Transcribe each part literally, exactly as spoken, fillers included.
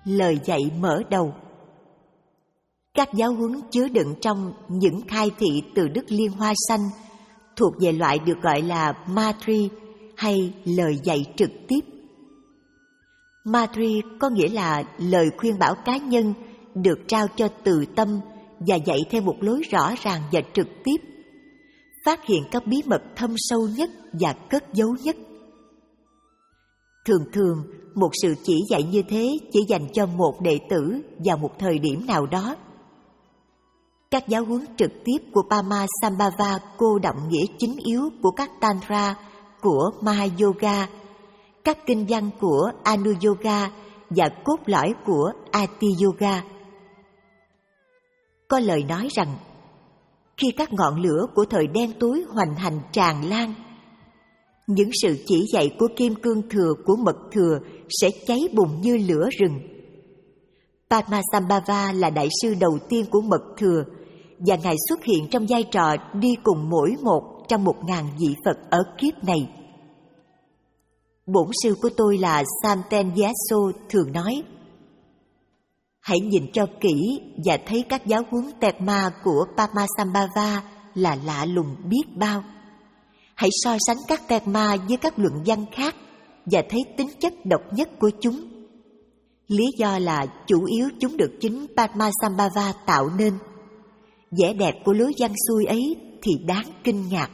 Lời dạy mở đầu. Các giáo huấn chứa đựng trong những khai thị từ Đức Liên Hoa Xanh thuộc về loại được gọi là Matri hay lời dạy trực tiếp. Matri có nghĩa là lời khuyên bảo cá nhân được trao cho từ tâm và dạy theo một lối rõ ràng và trực tiếp, phát hiện các bí mật thâm sâu nhất và cất giấu nhất. Thường thường, một sự chỉ dạy như thế chỉ dành cho một đệ tử vào một thời điểm nào đó. Các giáo huấn trực tiếp của Padmasambhava cô đọng nghĩa chính yếu của các Tantra của Mahayoga, các kinh văn của Anuyoga và cốt lõi của Ati-yoga. Có lời nói rằng, khi các ngọn lửa của thời đen tối hoành hành tràn lan, những sự chỉ dạy của kim cương thừa của mật thừa sẽ cháy bùng như lửa rừng. Padmasambhava là đại sư đầu tiên của mật thừa, và Ngài xuất hiện trong vai trò đi cùng mỗi một trong một ngàn vị Phật ở kiếp này. Bổn sư của tôi là Samten Gyatso thường nói, hãy nhìn cho kỹ và thấy các giáo huấn Tegma của Padmasambhava là lạ lùng biết bao. Hãy so sánh các Tegma với các luận văn khác và thấy tính chất độc nhất của chúng. Lý do là chủ yếu chúng được chính Padmasambhava tạo nên. Vẻ đẹp của lối văn xuôi ấy thì đáng kinh ngạc.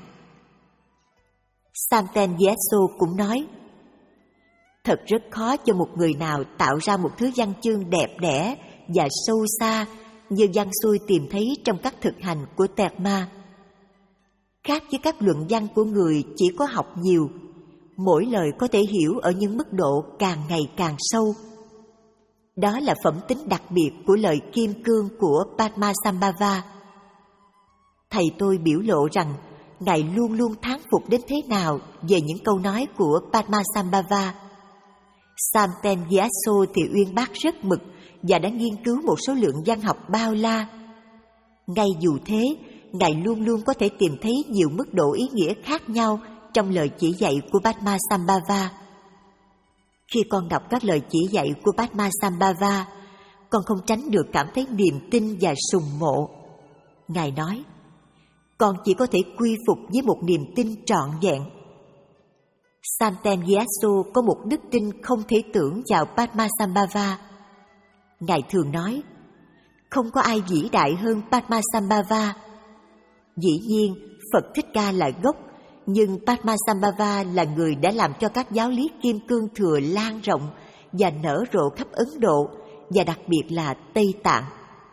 Samten Gyatso cũng nói, thật rất khó cho một người nào tạo ra một thứ văn chương đẹp đẽ và sâu xa như văn xuôi tìm thấy trong các thực hành của Tegma. Khác với các luận văn của người chỉ có học nhiều, mỗi lời có thể hiểu ở những mức độ càng ngày càng sâu. Đó là phẩm tính đặc biệt của lời kim cương của Padmasambhava. Thầy tôi biểu lộ rằng Ngài luôn luôn thán phục đến thế nào về những câu nói của Padmasambhava. Samten Gyatso thì uyên bác rất mực và đã nghiên cứu một số lượng văn học bao la. Ngay dù thế, Ngài luôn luôn có thể tìm thấy nhiều mức độ ý nghĩa khác nhau trong lời chỉ dạy của Padmasambhava. Khi con đọc các lời chỉ dạy của Padmasambhava, con không tránh được cảm thấy niềm tin và sùng mộ. Ngài nói, con chỉ có thể quy phục với một niềm tin trọn vẹn. Samten Gyatso có một đức tin không thể tưởng vào Padmasambhava. Ngài thường nói, không có ai vĩ đại hơn Padmasambhava. Dĩ nhiên, Phật Thích Ca là gốc, nhưng Padmasambhava là người đã làm cho các giáo lý kim cương thừa lan rộng và nở rộ khắp Ấn Độ, và đặc biệt là Tây Tạng.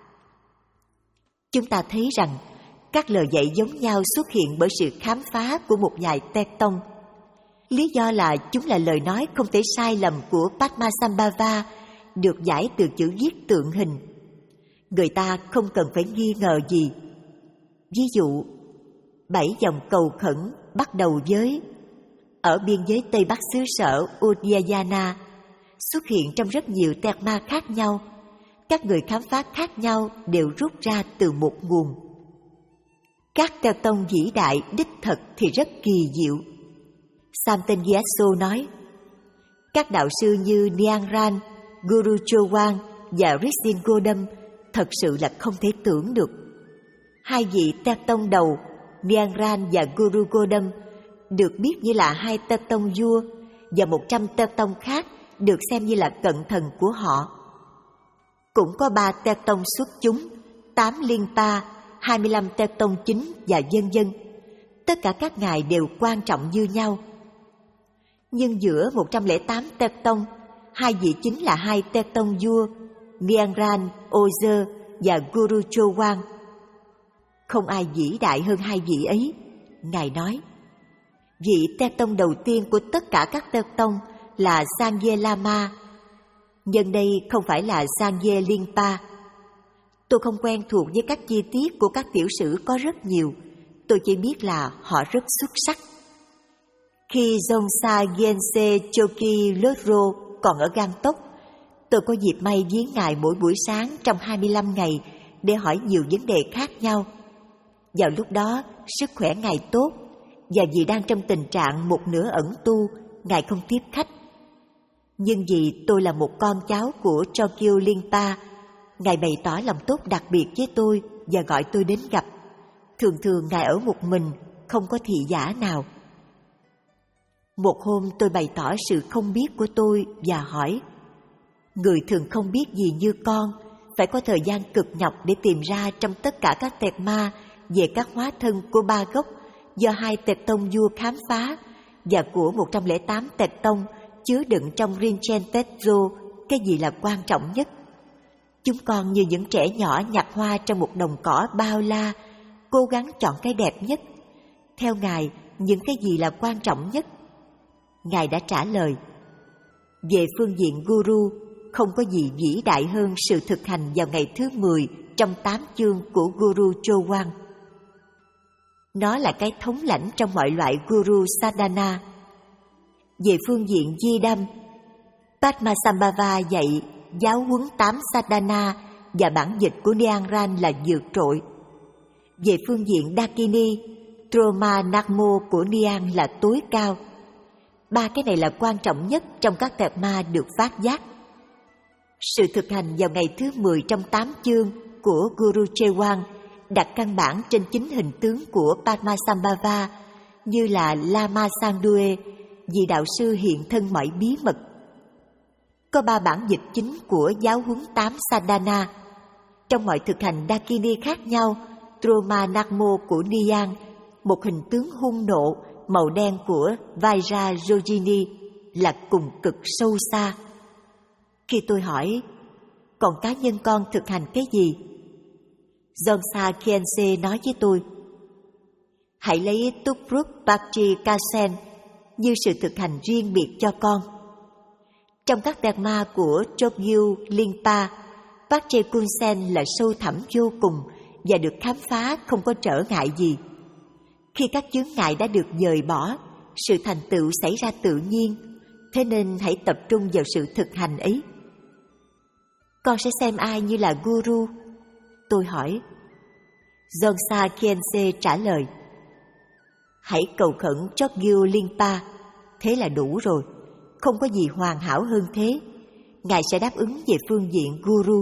Chúng ta thấy rằng, các lời dạy giống nhau xuất hiện bởi sự khám phá của một vài tét tông. Lý do là chúng là lời nói không thể sai lầm của Padmasambhava, được giải từ chữ viết tượng hình. Người ta không cần phải nghi ngờ gì. Ví dụ, bảy dòng cầu khẩn bắt đầu với ở biên giới Tây Bắc xứ sở Udayana, xuất hiện trong rất nhiều Tegma khác nhau. Các người khám phá khác nhau đều rút ra từ một nguồn. Các teo tông vĩ đại đích thực thì rất kỳ diệu. Samten Gyatso nói, các đạo sư như Nyan Ran, Guru Chowan và Rizin Godam thật sự là không thể tưởng được. Hai vị teo tông đầu, Nyan Ran và Guru Godam, được biết như là hai teo tông vua, và một trăm teo tông khác được xem như là cận thần của họ. Cũng có ba teo tông xuất chúng, tám liên pa, hai mươi lăm teo tông chính và vân vân. Tất cả các ngài đều quan trọng như nhau. Nhưng giữa một trăm lẻ tám teo tông, hai vị chính là hai teo tông vua, Nyan Ran, Ozer và Guru Chowan. Không ai vĩ đại hơn hai vị ấy. Ngài nói, vị teo tông đầu tiên của tất cả các teo tông là Sangye Lama. Nhân đây không phải là Sangye Linpa. Tôi không quen thuộc với các chi tiết của các tiểu sử có rất nhiều. Tôi chỉ biết là họ rất xuất sắc. Khi Dongsa Gyaltse Choki Lodro còn ở Gangtok, tôi có dịp may viếng ngài mỗi buổi sáng trong hai mươi lăm ngày để hỏi nhiều vấn đề khác nhau. Vào lúc đó, sức khỏe ngài tốt, và vì đang trong tình trạng một nửa ẩn tu, ngài không tiếp khách. Nhưng vì tôi là một con cháu của Chokyu Rinpa, Ngài bày tỏ lòng tốt đặc biệt với tôi và gọi tôi đến gặp. Thường thường Ngài ở một mình, không có thị giả nào. Một hôm tôi bày tỏ sự không biết của tôi và hỏi: người thường không biết gì như con, phải có thời gian cực nhọc để tìm ra trong tất cả các tẹt ma về các hóa thân của ba gốc do hai tẹt tông vua khám phá và của một trăm lẻ tám tẹt tông chứa đựng trong Rinchen Tetsu cái gì là quan trọng nhất. Chúng con như những trẻ nhỏ nhặt hoa trong một đồng cỏ bao la, cố gắng chọn cái đẹp nhất. Theo Ngài, những cái gì là quan trọng nhất? Ngài đã trả lời: về phương diện Guru, không có gì vĩ đại hơn sự thực hành vào ngày thứ mười trong tám chương của Guru Chowan. Nó là cái thống lãnh trong mọi loại Guru Sadhana. Về phương diện Di Đâm, Padmasambhava dạy giáo huấn tám Sadhana và bản dịch của Nianran là vượt trội. Về phương diện Dakini, Troma Nakmo của Nian là tối cao. Ba cái này là quan trọng nhất trong các tẹt ma được phát giác. Sự thực hành vào ngày thứ mười trong tám chương của Guru Chewan đặt căn bản trên chính hình tướng của Padmasambhava như là Lama Sangdue, vị đạo sư hiện thân mọi bí mật. Có ba bản dịch chính của giáo huấn tám Sadhana. Trong mọi thực hành Dakini khác nhau, Troma Nakmo của Nian, một hình tướng hung nộ, màu đen của Vajrayogini là cùng cực sâu xa. Khi tôi hỏi, còn cá nhân con thực hành cái gì? Dongsa Khyentse nói với tôi: hãy lấy Tupruk Pakchi Kasen như sự thực hành riêng biệt cho con. Trong các tẹt ma của Chokyu Rinpa, Pakchi Kunsen là sâu thẳm vô cùng và được khám phá không có trở ngại gì. Khi các chướng ngại đã được dời bỏ, sự thành tựu xảy ra tự nhiên, thế nên hãy tập trung vào sự thực hành ấy. Con sẽ xem ai như là Guru? Tôi hỏi. Dongsa Khyentse trả lời: hãy cầu khẩn Chokyu Rinpa, thế là đủ rồi, không có gì hoàn hảo hơn thế. Ngài sẽ đáp ứng về phương diện Guru.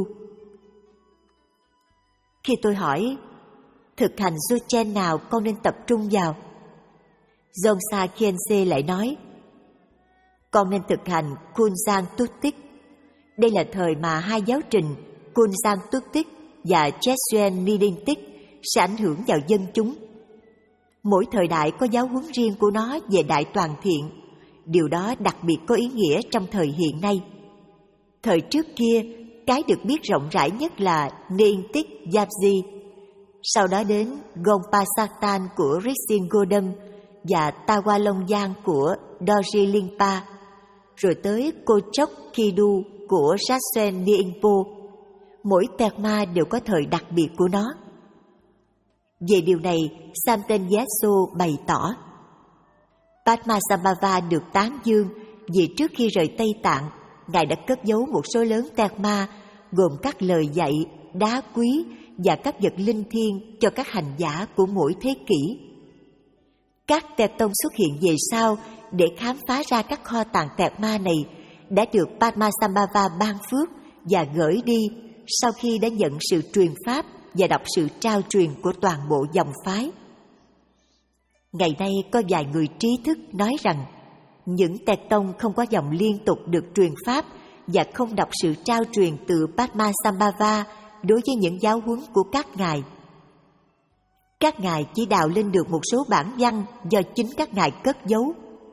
Khi tôi hỏi, thực hành Dzogchen nào con nên tập trung vào? Dongsa Khyentse lại nói: con nên thực hành Kunzang Tutik. Đây là thời mà hai giáo trình Kunzang Tutik và Jesuan Midintik sẽ ảnh hưởng vào dân chúng. Mỗi thời đại có giáo huấn riêng của nó về đại toàn thiện. Điều đó đặc biệt có ý nghĩa trong thời hiện nay. Thời trước kia, cái được biết rộng rãi nhất là Neintik Yapji, sau đó đến Gongpa của Rizin Godam và Tawalongyang của Dorji Lingpa, rồi tới Kochok Kidu của Jasuen Niingpo. Mỗi tẹt ma đều có thời đặc biệt của nó. Về điều này, Samten Gyatso bày tỏ: Padmasambhava được tán dương vì trước khi rời Tây Tạng, Ngài đã cất giấu một số lớn tẹt ma gồm các lời dạy, đá quý và các vật linh thiêng cho các hành giả của mỗi thế kỷ. Các tẹt tông xuất hiện về sau để khám phá ra các kho tàng tẹt ma này đã được Padmasambhava ban phước và gửi đi sau khi đã nhận sự truyền pháp và đọc sự trao truyền của toàn bộ dòng phái. Ngày nay có vài người trí thức nói rằng những tẹt tông không có dòng liên tục được truyền pháp và không đọc sự trao truyền từ Padmasambhava đối với những giáo huấn của các ngài. Các ngài chỉ đào lên được một số bản văn do chính các ngài cất giấu.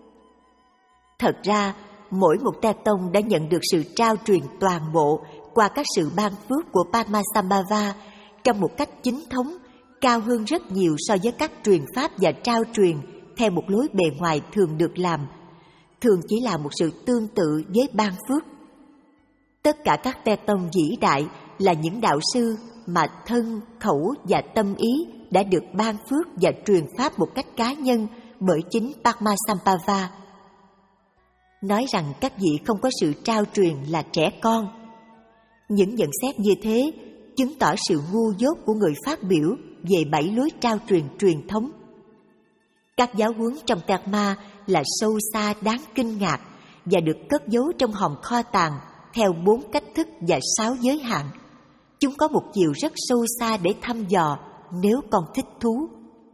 Thật ra, mỗi một tẹt tông đã nhận được sự trao truyền toàn bộ qua các sự ban phước của Padmasambhava trong một cách chính thống, cao hơn rất nhiều so với các truyền pháp và trao truyền theo một lối bề ngoài thường được làm, thường chỉ là một sự tương tự với ban phước. Tất cả các tẹt tông vĩ đại là những đạo sư mà thân, khẩu và tâm ý đã được ban phước và truyền pháp một cách cá nhân bởi chính Padmasambhava. Nói rằng các vị không có sự trao truyền là trẻ con. Những nhận xét như thế chứng tỏ sự ngu dốt của người phát biểu về bảy lối trao truyền truyền thống. Các giáo huấn trong tẹt ma là sâu xa đáng kinh ngạc và được cất giấu trong hòm kho tàng theo bốn cách thức và sáu giới hạn. Chúng có một chiều rất sâu xa để thăm dò nếu con thích thú.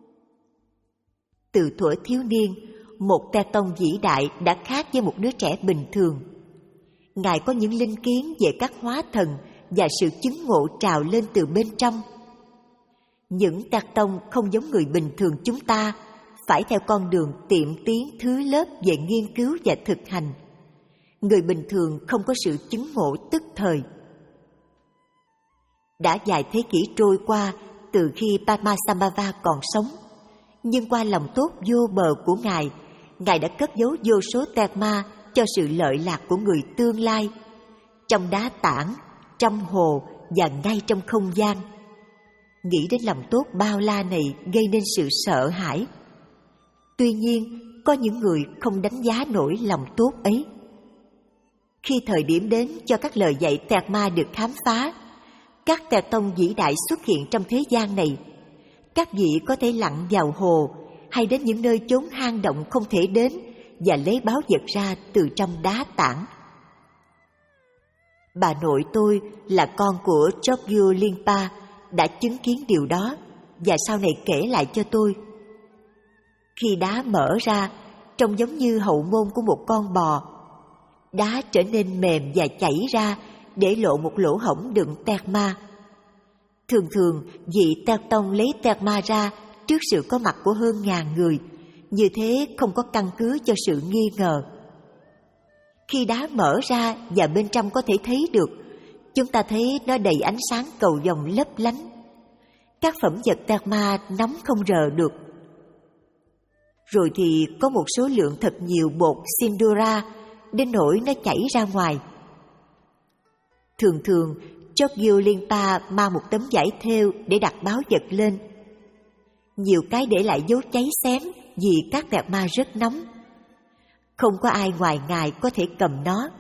Từ thuở thiếu niên, một Te Tông vĩ đại đã khác với một đứa trẻ bình thường. Ngài có những linh kiến về các hóa thần và sự chứng ngộ trào lên từ bên trong. Những Te Tông không giống người bình thường chúng ta, phải theo con đường tiệm tiến thứ lớp về nghiên cứu và thực hành. Người bình thường không có sự chứng ngộ tức thời. Đã vài thế kỷ trôi qua từ khi Padmasambhava còn sống, nhưng qua lòng tốt vô bờ của Ngài, Ngài đã cất giấu vô số terma cho sự lợi lạc của người tương lai, trong đá tảng, trong hồ và ngay trong không gian. Nghĩ đến lòng tốt bao la này gây nên sự sợ hãi. Tuy nhiên, có những người không đánh giá nổi lòng tốt ấy. Khi thời điểm đến cho các lời dạy terma được khám phá, các Te Tông vĩ đại xuất hiện trong thế gian này. Các vị có thể lặn vào hồ hay đến những nơi chốn hang động không thể đến và lấy báu vật ra từ trong đá tảng. Bà nội tôi là con của Chokyu Rinpa đã chứng kiến điều đó và sau này kể lại cho tôi. Khi đá mở ra, trông giống như hậu môn của một con bò. Đá trở nên mềm và chảy ra, để lộ một lỗ hổng đựng terma. Thường thường, vị Te Tông lấy terma ra trước sự có mặt của hơn ngàn người, như thế không có căn cứ cho sự nghi ngờ. Khi đá mở ra và bên trong có thể thấy được, chúng ta thấy nó đầy ánh sáng cầu vồng lấp lánh. Các phẩm vật terma nóng không rờ được. Rồi thì có một số lượng thật nhiều bột sindura, đến nỗi nó chảy ra ngoài. Thường thường, Chokyu Rinpa mang một tấm vải thêu để đặt báu vật lên. Nhiều cái để lại dấu cháy xém vì các terma rất nóng. Không có ai ngoài Ngài có thể cầm nó.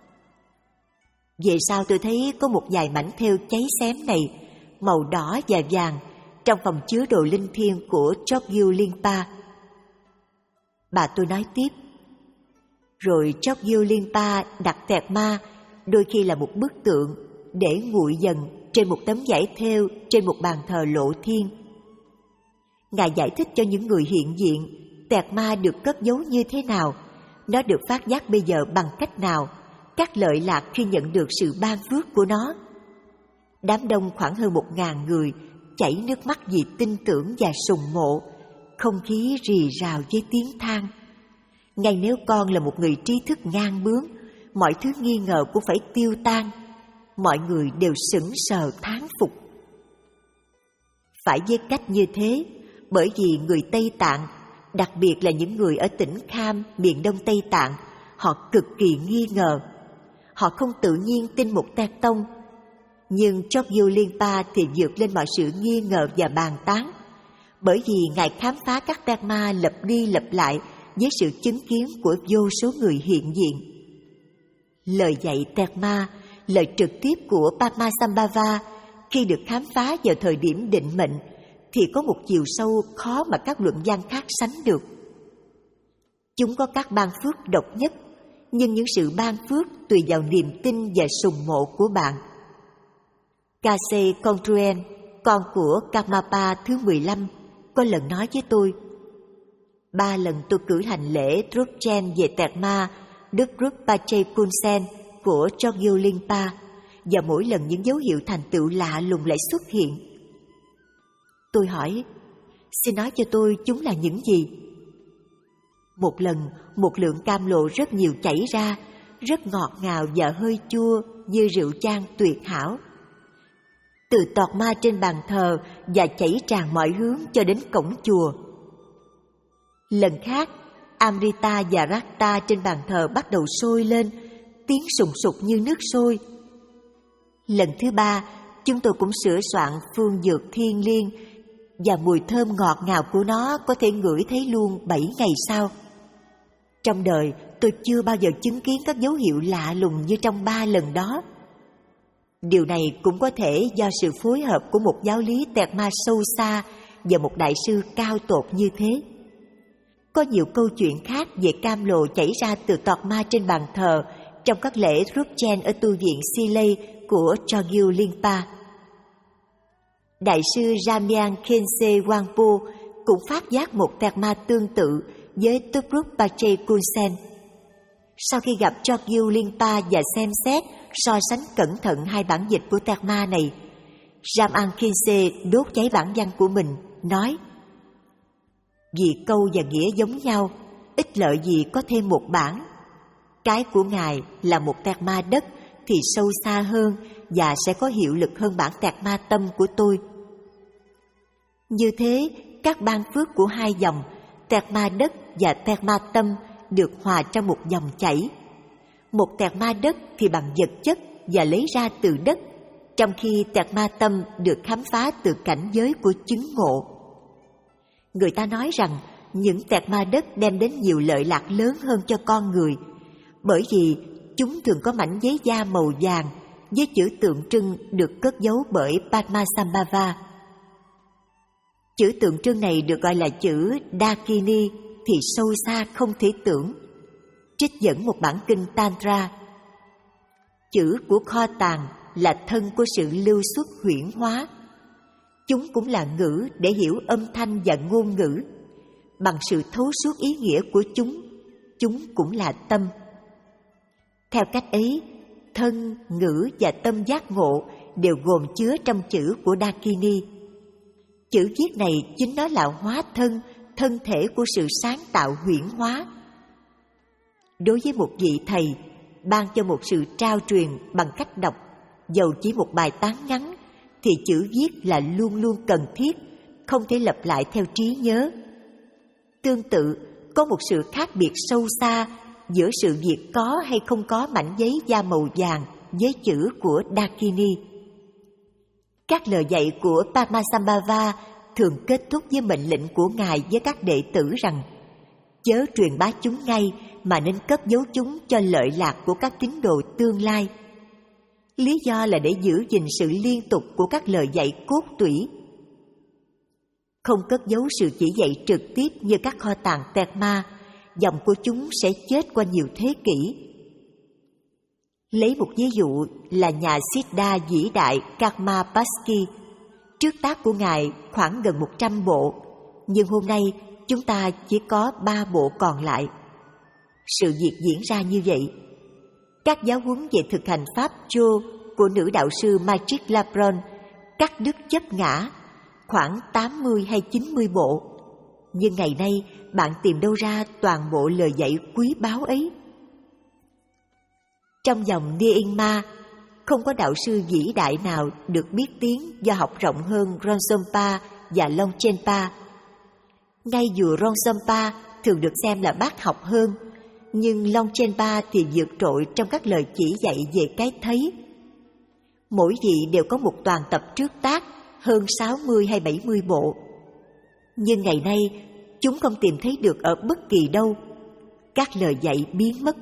Về sau tôi thấy có một vài mảnh thêu cháy xém này, màu đỏ và vàng, trong phòng chứa đồ linh thiêng của Chokyu Rinpa. Bà tôi nói tiếp. Rồi Chokyu Rinpa đặt terma, đôi khi là một bức tượng, để nguội dần trên một tấm vải thêu trên một bàn thờ lộ thiên. Ngài giải thích cho những người hiện diện terma được cất giấu như thế nào, nó được phát giác bây giờ bằng cách nào, các lợi lạc khi nhận được sự ban phước của nó. Đám đông khoảng hơn một ngàn người chảy nước mắt vì tin tưởng và sùng mộ, không khí rì rào với tiếng than. Ngay nếu con là một người trí thức ngang bướng, mọi thứ nghi ngờ cũng phải tiêu tan. Mọi người đều sững sờ thán phục. Phải với cách như thế, bởi vì người Tây Tạng, đặc biệt là những người ở tỉnh Kham, miền đông Tây Tạng, họ cực kỳ nghi ngờ. Họ không tự nhiên tin một Te Tông. Nhưng Chokyu Rinpa thì vượt lên mọi sự nghi ngờ và bàn tán, bởi vì Ngài khám phá các terma lặp đi lặp lại với sự chứng kiến của vô số người hiện diện. Lời dạy terma, lời trực tiếp của Padmasambhava khi được khám phá vào thời điểm định mệnh thì có một chiều sâu khó mà các luận văn khác sánh được. Chúng có các ban phước độc nhất, nhưng những sự ban phước tùy vào niềm tin và sùng mộ của bạn. Kase Kontruen, con của Karmapa thứ mười lăm, có lần nói với tôi: Ba lần tôi cử hành lễ Drukchen về terma Đức Rukpache Kunsen của Chokyu Rinpa, và mỗi lần những dấu hiệu thành tựu lạ lùng lại xuất hiện. Tôi hỏi, xin nói cho tôi chúng là những gì? Một lần, một lượng cam lộ rất nhiều chảy ra, rất ngọt ngào và hơi chua như rượu chan tuyệt hảo. Từ tọt ma trên bàn thờ và chảy tràn mọi hướng cho đến cổng chùa. Lần khác, Amrita và Rakta trên bàn thờ bắt đầu sôi lên, tiếng sùng sục như nước sôi. Lần thứ ba, chúng tôi cũng sửa soạn phương dược thiên liêng, và mùi thơm ngọt ngào của nó có thể ngửi thấy luôn bảy ngày sau. Trong đời, tôi chưa bao giờ chứng kiến các dấu hiệu lạ lùng như trong ba lần đó. Điều này cũng có thể do sự phối hợp của một giáo lý terma sâu xa và một đại sư cao tột như thế. Có nhiều câu chuyện khác về cam lồ chảy ra từ tọt ma trên bàn thờ trong các lễ Drupchen ở tu viện Silay của Chogyam Lingpa. Đại sư Ramyan Khense Wangpo cũng phát giác một tẹt ma tương tự với Tupruk Pache Kunsen. Sau khi gặp Chogyam Lingpa và xem xét, so sánh cẩn thận hai bản dịch của tẹt ma này, Ramyan Khense đốt cháy bản văn của mình, nói: vì câu và nghĩa giống nhau, ích lợi gì có thêm một bản. Cái của Ngài là một tẹt ma đất thì sâu xa hơn và sẽ có hiệu lực hơn bản tẹt ma tâm của tôi. Như thế, các ban phước của hai dòng, tẹt ma đất và tẹt ma tâm, được hòa trong một dòng chảy. Một tẹt ma đất thì bằng vật chất và lấy ra từ đất, trong khi tẹt ma tâm được khám phá từ cảnh giới của chứng ngộ. Người ta nói rằng những tẹt ma đất đem đến nhiều lợi lạc lớn hơn cho con người, bởi vì chúng thường có mảnh giấy da màu vàng với chữ tượng trưng được cất giấu bởi Padmasambhava. Chữ tượng trưng này được gọi là chữ Dakini, thì sâu xa không thể tưởng. Trích dẫn một bản kinh Tantra. Chữ của kho tàng là thân của sự lưu xuất huyễn hóa. Chúng cũng là ngữ để hiểu âm thanh và ngôn ngữ. Bằng sự thấu suốt ý nghĩa của chúng, chúng cũng là tâm. Theo cách ấy, thân, ngữ và tâm giác ngộ đều gồm chứa trong chữ của Dakini. Chữ viết này chính nó là hóa thân, thân thể của sự sáng tạo huyễn hóa. Đối với một vị thầy, ban cho một sự trao truyền bằng cách đọc, dầu chỉ một bài tán ngắn, thì chữ viết là luôn luôn cần thiết, không thể lặp lại theo trí nhớ. Tương tự, có một sự khác biệt sâu xa giữa sự việc có hay không có mảnh giấy da màu vàng với chữ của Dakini. Các lời dạy của Padmasambhava thường kết thúc với mệnh lệnh của Ngài với các đệ tử rằng chớ truyền bá chúng ngay, mà nên cất giấu chúng cho lợi lạc của các tín đồ tương lai. Lý do là để giữ gìn sự liên tục của các lời dạy cốt tủy. Không cất giấu sự chỉ dạy trực tiếp như các kho tàng tẹt ma, dòng của chúng sẽ chết qua nhiều thế kỷ. Lấy một ví dụ là nhà Siddha vĩ đại Karmapasky. Trước tác của Ngài khoảng gần một trăm bộ, nhưng hôm nay chúng ta chỉ có ba bộ còn lại. Sự việc diễn ra như vậy. Các giáo huấn về thực hành Pháp Chô của nữ đạo sư Magic Labron cắt đứt chấp ngã, khoảng tám mươi hay chín mươi bộ. Nhưng ngày nay bạn tìm đâu ra toàn bộ lời dạy quý báu ấy? Trong dòng Nyingma, không có đạo sư vĩ đại nào được biết tiếng do học rộng hơn Rongbompa và Longchenpa. Ngay dù Rongbompa thường được xem là bác học hơn, nhưng Longchenpa thì vượt trội trong các lời chỉ dạy về cái thấy. Mỗi vị đều có một toàn tập trước tác hơn sáu mươi hay bảy mươi bộ. Nhưng ngày nay, chúng không tìm thấy được ở bất kỳ đâu. Các lời dạy biến mất.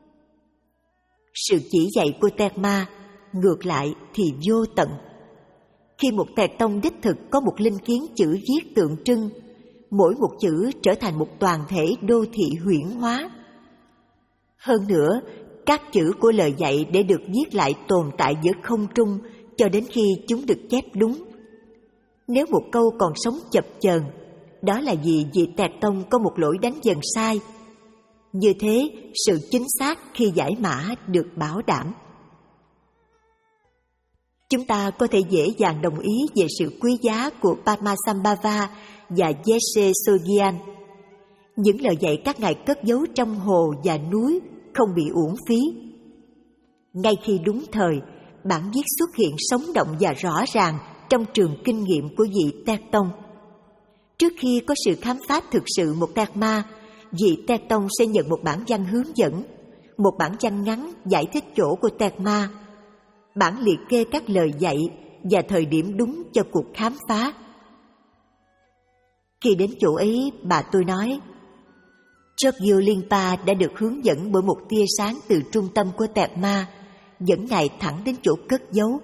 Sự chỉ dạy của Tẹt Ma ngược lại thì vô tận. Khi một Tẹt Tông đích thực có một linh kiến chữ viết tượng trưng, mỗi một chữ trở thành một toàn thể đô thị huyễn hóa. Hơn nữa, các chữ của lời dạy để được viết lại tồn tại giữa không trung cho đến khi chúng được chép đúng. Nếu một câu còn sống chập chờn, đó là vì vị Tẹt Tông có một lỗi đánh dần sai. Như thế, sự chính xác khi giải mã được bảo đảm. Chúng ta có thể dễ dàng đồng ý về sự quý giá của Padmasambhava và Yeshe Sogyal. Những lời dạy các ngài cất giấu trong hồ và núi không bị uổng phí. Ngay khi đúng thời, bản viết xuất hiện sống động và rõ ràng trong trường kinh nghiệm của vị Tẹt Tông. Trước khi có sự khám phá thực sự một Tẹt Ma, vị Tẹt Tông sẽ nhận một bản văn hướng dẫn, một bản văn ngắn giải thích chỗ của Tẹt Ma, bản liệt kê các lời dạy và thời điểm đúng cho cuộc khám phá. Khi đến chỗ ấy, bà tôi nói, Chogyam Lingpa đã được hướng dẫn bởi một tia sáng từ trung tâm của Tẹt Ma, dẫn ngài thẳng đến chỗ cất giấu.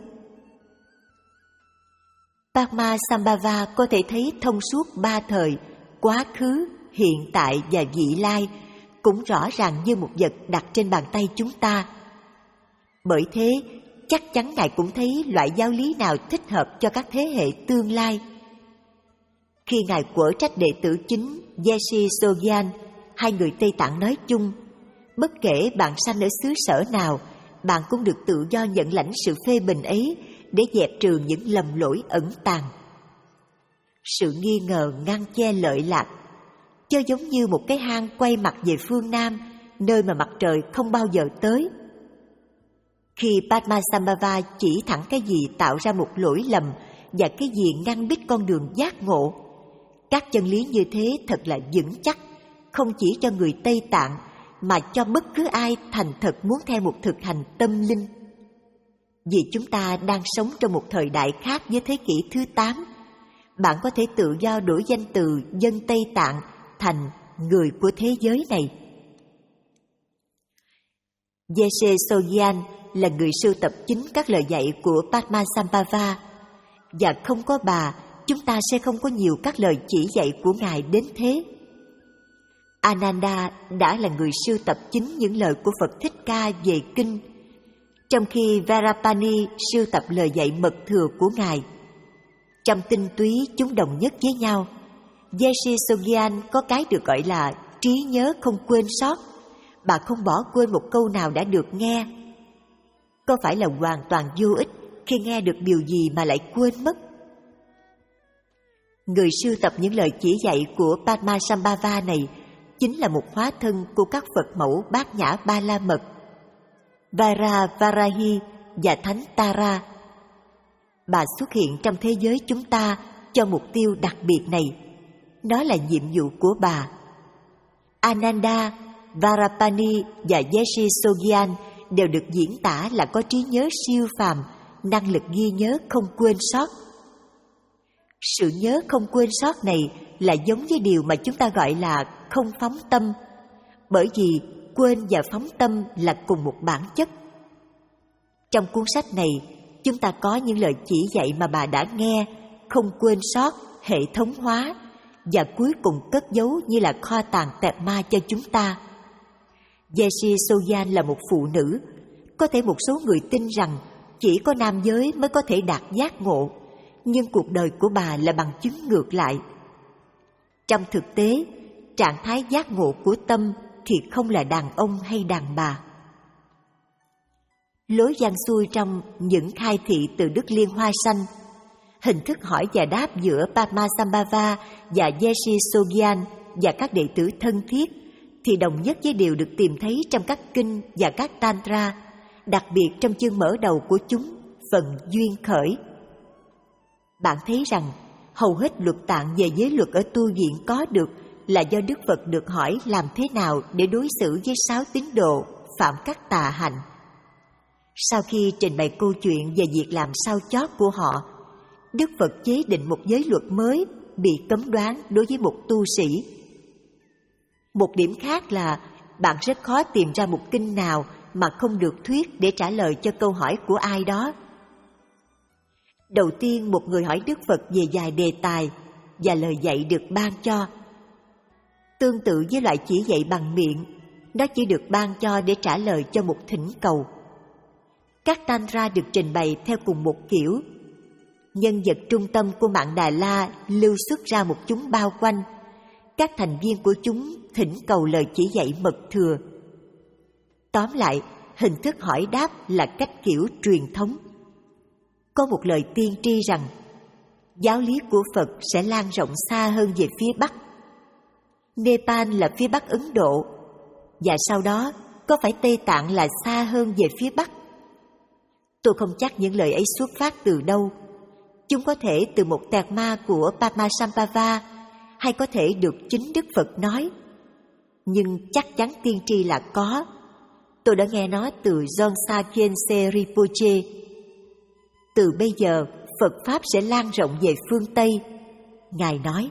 Padmasambhava có thể thấy thông suốt ba thời, quá khứ, hiện tại và vị lai cũng rõ ràng như một vật đặt trên bàn tay chúng ta. Bởi thế, chắc chắn Ngài cũng thấy loại giáo lý nào thích hợp cho các thế hệ tương lai. Khi Ngài quở trách đệ tử chính Geshe Sogyal, hai người Tây Tạng nói chung, bất kể bạn sanh ở xứ sở nào, bạn cũng được tự do nhận lãnh sự phê bình ấy để dẹp trừ những lầm lỗi ẩn tàng. Sự nghi ngờ ngăn che lợi lạc, cho giống như một cái hang quay mặt về phương Nam, nơi mà mặt trời không bao giờ tới. Khi Padmasambhava chỉ thẳng cái gì tạo ra một lỗi lầm và cái gì ngăn bít con đường giác ngộ, các chân lý như thế thật là vững chắc, không chỉ cho người Tây Tạng mà cho bất cứ ai thành thật muốn theo một thực hành tâm linh. Vì chúng ta đang sống trong một thời đại khác với thế kỷ thứ tám, bạn có thể tự do đổi danh từ dân Tây Tạng thành người của thế giới này. Geshe Sogyal là người sưu tập chính các lời dạy của Padmasambhava, và không có bà, chúng ta sẽ không có nhiều các lời chỉ dạy của Ngài đến thế. Ananda đã là người sưu tập chính những lời của Phật Thích Ca về kinh, trong khi Varapani sưu tập lời dạy mật thừa của Ngài. Trong tinh túy chúng đồng nhất với nhau. Geshe Sogyal có cái được gọi là trí nhớ không quên sót. Bà không bỏ quên một câu nào đã được nghe. Có phải là hoàn toàn vô ích khi nghe được điều gì mà lại quên mất? Người sưu tập những lời chỉ dạy của Padmasambhava này chính là một hóa thân của các Phật mẫu Bát Nhã Ba La Mật, Vara Varahi và Thánh Tara. Bà xuất hiện trong thế giới chúng ta cho mục tiêu đặc biệt này. Nó là nhiệm vụ của bà. Ananda, Varapani và Geshe Sogyal đều được diễn tả là có trí nhớ siêu phàm, năng lực ghi nhớ không quên sót. Sự nhớ không quên sót này là giống với điều mà chúng ta gọi là không phóng tâm, bởi vì quên và phóng tâm là cùng một bản chất. Trong cuốn sách này, chúng ta có những lời chỉ dạy mà bà đã nghe, không quên sót, hệ thống hóa, và cuối cùng cất giấu như là kho tàng tẹp ma cho chúng ta. Geshe Sogyal là một phụ nữ. Có thể một số người tin rằng chỉ có nam giới mới có thể đạt giác ngộ, nhưng cuộc đời của bà là bằng chứng ngược lại. Trong thực tế, trạng thái giác ngộ của tâm thì không là đàn ông hay đàn bà. Lối văn xuôi trong những khai thị từ Đức Liên Hoa Sanh, hình thức hỏi và đáp giữa Padmasambhava và Geshe Sogyal và các đệ tử thân thiết thì đồng nhất với điều được tìm thấy trong các kinh và các tantra, đặc biệt trong chương mở đầu của chúng, phần duyên khởi. Bạn thấy rằng hầu hết luật tạng về giới luật ở tu viện có được là do Đức Phật được hỏi làm thế nào để đối xử với sáu tín đồ phạm các tà hạnh. Sau khi trình bày câu chuyện về việc làm sao chót của họ, Đức Phật chế định một giới luật mới bị cấm đoán đối với một tu sĩ. Một điểm khác là bạn rất khó tìm ra một kinh nào mà không được thuyết để trả lời cho câu hỏi của ai đó. Đầu tiên, một người hỏi Đức Phật về vài đề tài và lời dạy được ban cho. Tương tự với loại chỉ dạy bằng miệng, nó chỉ được ban cho để trả lời cho một thỉnh cầu. Các tantra được trình bày theo cùng một kiểu. Nhân vật trung tâm của mạng Đà La lưu xuất ra một chúng bao quanh. Các thành viên của chúng thỉnh cầu lời chỉ dạy mật thừa. Tóm lại, hình thức hỏi đáp là cách kiểu truyền thống. Có một lời tiên tri rằng giáo lý của Phật sẽ lan rộng xa hơn về phía Bắc. Nepal là phía Bắc Ấn Độ, và sau đó có phải Tây Tạng là xa hơn về phía Bắc? Tôi không chắc những lời ấy xuất phát từ đâu. Chúng có thể từ một tẹt ma của Padmasambhava, hay có thể được chính Đức Phật nói. Nhưng chắc chắn tiên tri là có. Tôi đã nghe nó từ Dzongsa Khyentse Rinpoche. Từ bây giờ, Phật Pháp sẽ lan rộng về phương Tây, Ngài nói.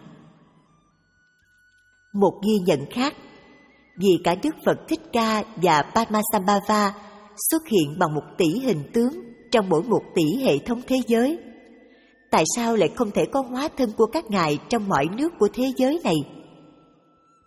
Một ghi nhận khác, vì cả Đức Phật Thích Ca và Padmasambhava xuất hiện bằng một tỷ hình tướng trong mỗi một tỷ hệ thống thế giới. Tại sao lại không thể có hóa thân của các ngài trong mọi nước của thế giới này?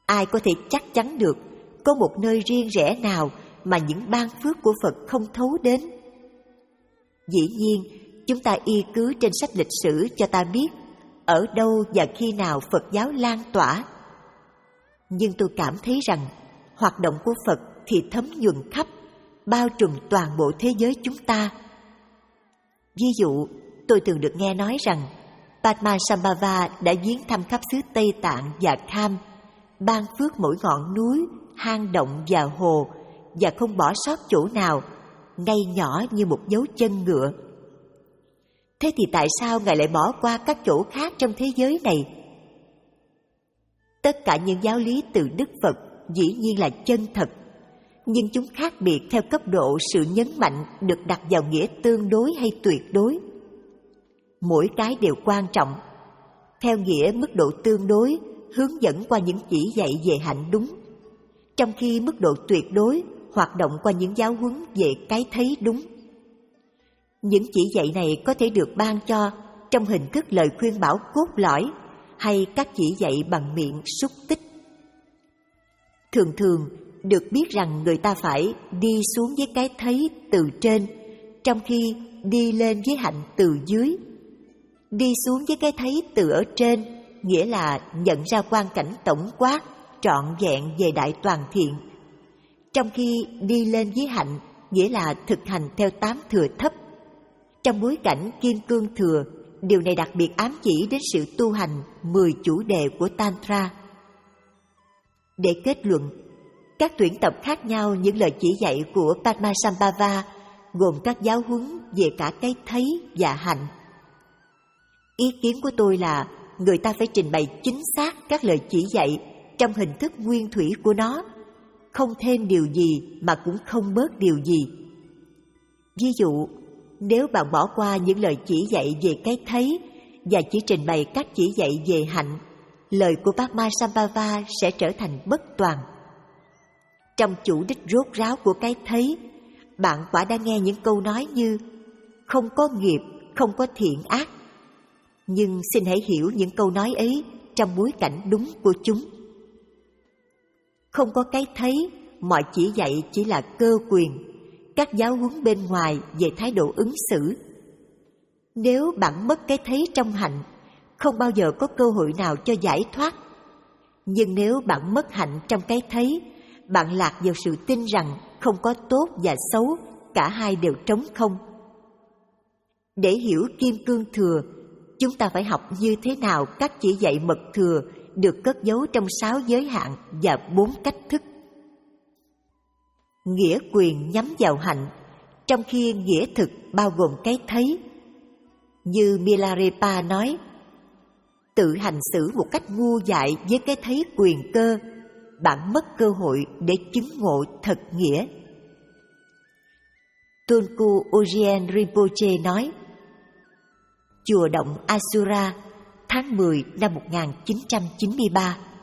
Ai có thể chắc chắn được có một nơi riêng rẽ nào mà những ban phước của Phật không thấu đến? Dĩ nhiên, chúng ta y cứ trên sách lịch sử cho ta biết ở đâu và khi nào Phật giáo lan tỏa. Nhưng tôi cảm thấy rằng hoạt động của Phật thì thấm nhuần khắp, bao trùm toàn bộ thế giới chúng ta. Ví dụ, tôi từng được nghe nói rằng Padmasambhava đã viếng thăm khắp xứ Tây Tạng và Kham, ban phước mỗi ngọn núi, hang động và hồ, và không bỏ sót chỗ nào, ngay nhỏ như một dấu chân ngựa. Thế thì tại sao Ngài lại bỏ qua các chỗ khác trong thế giới này? Tất cả những giáo lý từ Đức Phật dĩ nhiên là chân thật, nhưng chúng khác biệt theo cấp độ sự nhấn mạnh được đặt vào nghĩa tương đối hay tuyệt đối. Mỗi cái đều quan trọng. Theo nghĩa mức độ tương đối hướng dẫn qua những chỉ dạy về hạnh đúng, trong khi mức độ tuyệt đối hoạt động qua những giáo huấn về cái thấy đúng. Những chỉ dạy này có thể được ban cho trong hình thức lời khuyên bảo cốt lõi hay các chỉ dạy bằng miệng xúc tích. Thường thường được biết rằng người ta phải đi xuống với cái thấy từ trên, trong khi đi lên với hạnh từ dưới. Đi xuống với cái thấy từ ở trên nghĩa là nhận ra quang cảnh tổng quát, trọn vẹn về đại toàn thiện, trong khi đi lên với hạnh nghĩa là thực hành theo tám thừa thấp. Trong bối cảnh kim cương thừa, điều này đặc biệt ám chỉ đến sự tu hành mười chủ đề của Tantra. Để kết luận, các tuyển tập khác nhau những lời chỉ dạy của Padmasambhava gồm các giáo huấn về cả cái thấy và hạnh. Ý kiến của tôi là người ta phải trình bày chính xác các lời chỉ dạy trong hình thức nguyên thủy của nó, không thêm điều gì mà cũng không bớt điều gì. Ví dụ, nếu bạn bỏ qua những lời chỉ dạy về cái thấy và chỉ trình bày các chỉ dạy về hạnh, lời của Padmasambhava sẽ trở thành bất toàn. Trong chủ đích rốt ráo của cái thấy, bạn quả đã nghe những câu nói như không có nghiệp, không có thiện ác. Nhưng xin hãy hiểu những câu nói ấy trong bối cảnh đúng của chúng. Không có cái thấy, mọi chỉ dạy chỉ là cơ quyền, các giáo huấn bên ngoài về thái độ ứng xử. Nếu bạn mất cái thấy trong hạnh, không bao giờ có cơ hội nào cho giải thoát. Nhưng nếu bạn mất hạnh trong cái thấy, bạn lạc vào sự tin rằng không có tốt và xấu, cả hai đều trống không. Để hiểu kim cương thừa, chúng ta phải học như thế nào các chỉ dạy mật thừa được cất giấu trong sáu giới hạn và bốn cách thức. Nghĩa quyền nhắm vào hạnh, trong khi nghĩa thực bao gồm cái thấy. Như Milarepa nói, tự hành xử một cách ngu dại với cái thấy quyền cơ, bạn mất cơ hội để chứng ngộ thật nghĩa. Tunku Ojien Rinpoche nói, Chùa Động Asura, tháng mười năm một nghìn chín trăm chín mươi ba.